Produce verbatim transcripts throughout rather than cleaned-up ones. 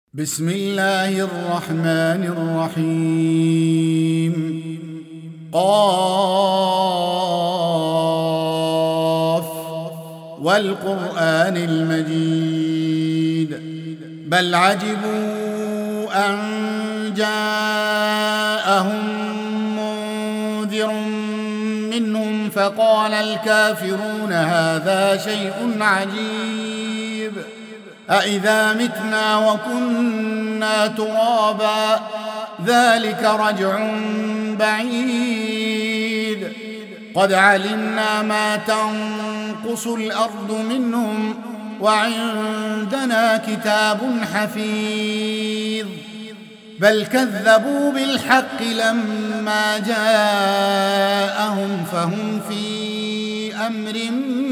بسم الله الرحمن الرحيم. قاف والقرآن المجيد بل عجبوا أن جاءهم منذر منهم فقال الكافرون هذا شيء عجيب أإذا متنا وكنا ترابا ذلك رجع بعيد قد علمنا ما تنقص الأرض منهم وعندنا كتاب حفيظ بل كذبوا بالحق لما جاءهم فهم في أمر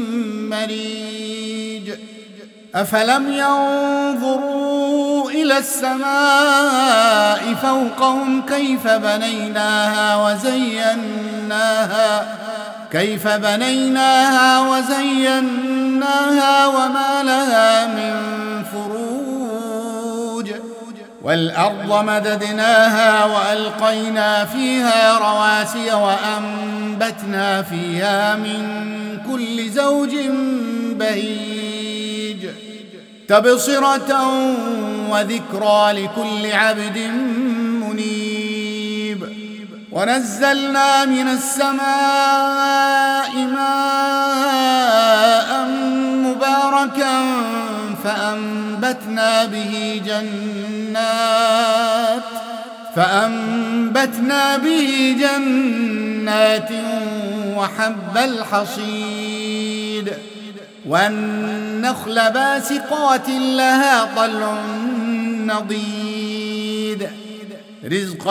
مريج أفلم ينظروا إلى السماء فوقهم كيف بنيناها وزيناها كيف بنيناها وزيناها وما لها من فروج والأرض مددناها وألقينا فيها رواسي وأنبتنا فيها من كل زوج بهيج تبصرة وذكرى لكل عبد منيب ونزلنا من السماء ماء مباركا فأنبتنا به جنات فأنبتنا به جنات وحب الحصيد والنخل باسقات لها طلع نضيد رزقا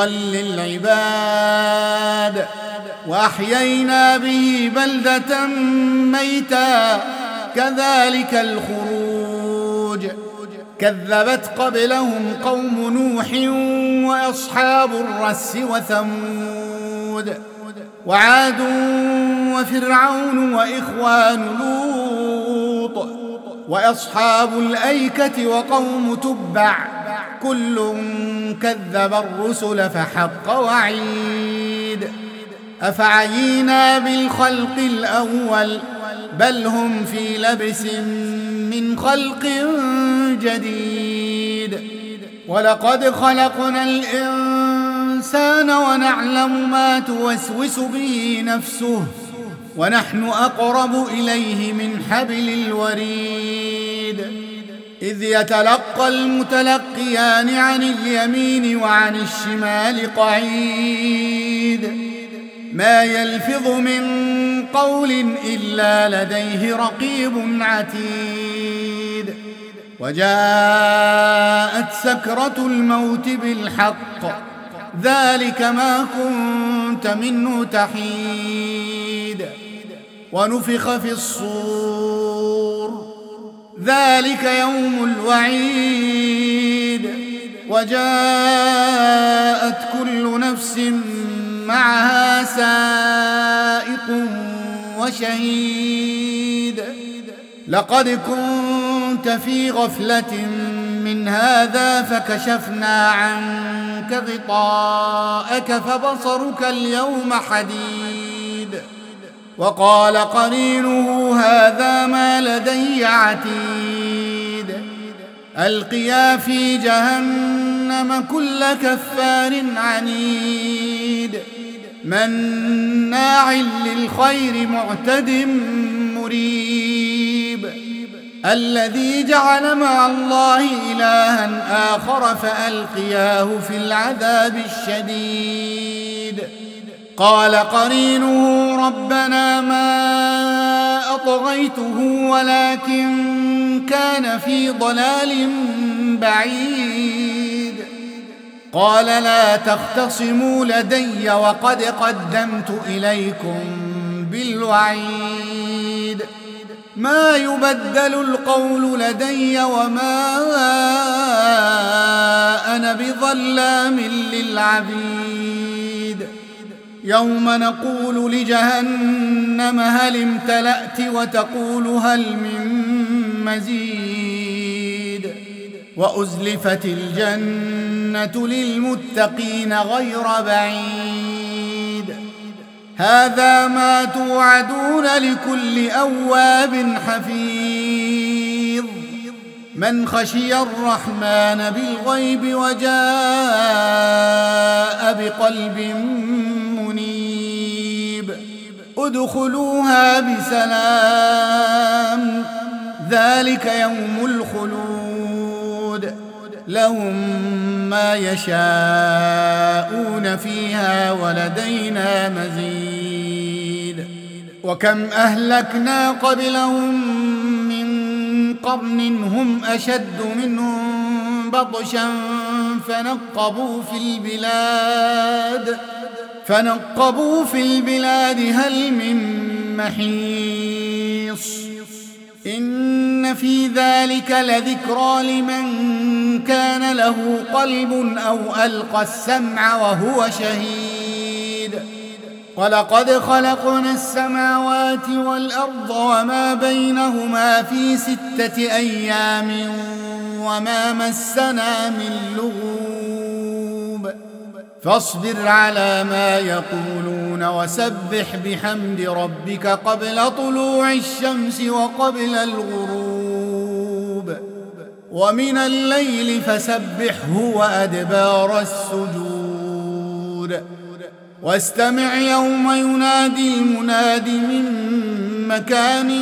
للعباد وأحيينا به بلدة ميتا كذلك الخروج كذبت قبلهم قوم نوح وأصحاب الرس وثمود وعاد وفرعون وإخوان لوط وأصحاب الأيكة وقوم تبع كل كذب الرسل فحق وعيد أفعينا بالخلق الأول بل هم في لبس من خلق جديد ولقد خلقنا الإنسان ونعلم ما توسوس به نفسه ونحن أقرب إليه من حبل الوريد إذ يتلقى المتلقيان عن اليمين وعن الشمال قعيد ما يلفظ من قول إلا لديه رقيب عتيد وجاءت سكرة الموت بالحق ذلك ما كنت منه تحيد ونفخ في الصور ذلك يوم الوعيد وجاءت كل نفس معها سائق وشهيد لقد كنت في غفلة من هذا فكشفنا عنك غطاءك فبصرك اليوم حديد وقال قرينه هذا ما لدي عتيد ألقيا في جهنم كل كفار عنيد مناع للخير معتد مريب الذي جعل مع الله إلها آخر فألقياه في العذاب الشديد قال قرينه ربنا ما أطغيته ولكن كان في ضلال بعيد قال لا تختصموا لدي وقد قدمت إليكم بالوعيد ما يبدل القول لدي وما أنا بظلام للعبيد يوم نقول لجهنم هل امتلأت وتقول هل من مزيد وأزلفت الجنة للمتقين غير بعيد هذا ما توعدون لكل أواب حفيظ من خشي الرحمن بالغيب وجاء بقلب منيب ادخلوها بسلام ذلك يوم الخلود لهم ما يشاءون فيها ولدينا مزيد وكم أهلكنا قبلهم من قرن هم أشد منهم بطشا فنقبوا في البلاد فنقبوا في البلاد هل من محيص إن في ذلك لذكرى لمن كان له قلب أو ألقى السمع وهو شهيد ولقد خلقنا السماوات والأرض وما بينهما في ستة أيام وما مسنا من لغوب فاصبر على ما يقولون وسبح بحمد ربك قبل طلوع الشمس وقبل الغروب ومن الليل فسبحه وأدبار السجود واستمع يوم ينادي المناد من مكان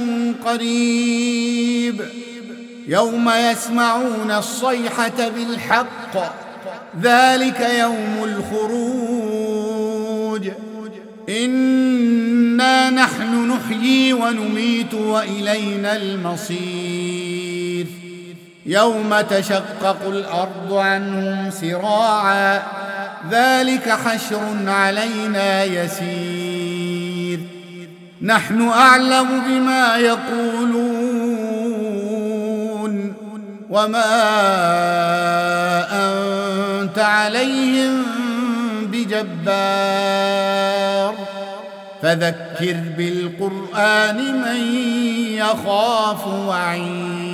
قريب يوم يسمعون الصيحة بالحق ذلك يوم الخروج إنا نحن نحيي ونميت وإلينا المصير يوم تشقق الأرض عنهم سراعا ذلك حشر علينا يسير نحن أعلم بما يقولون وما أنت عليهم بجبار فذكر بالقرآن من يخاف وعيد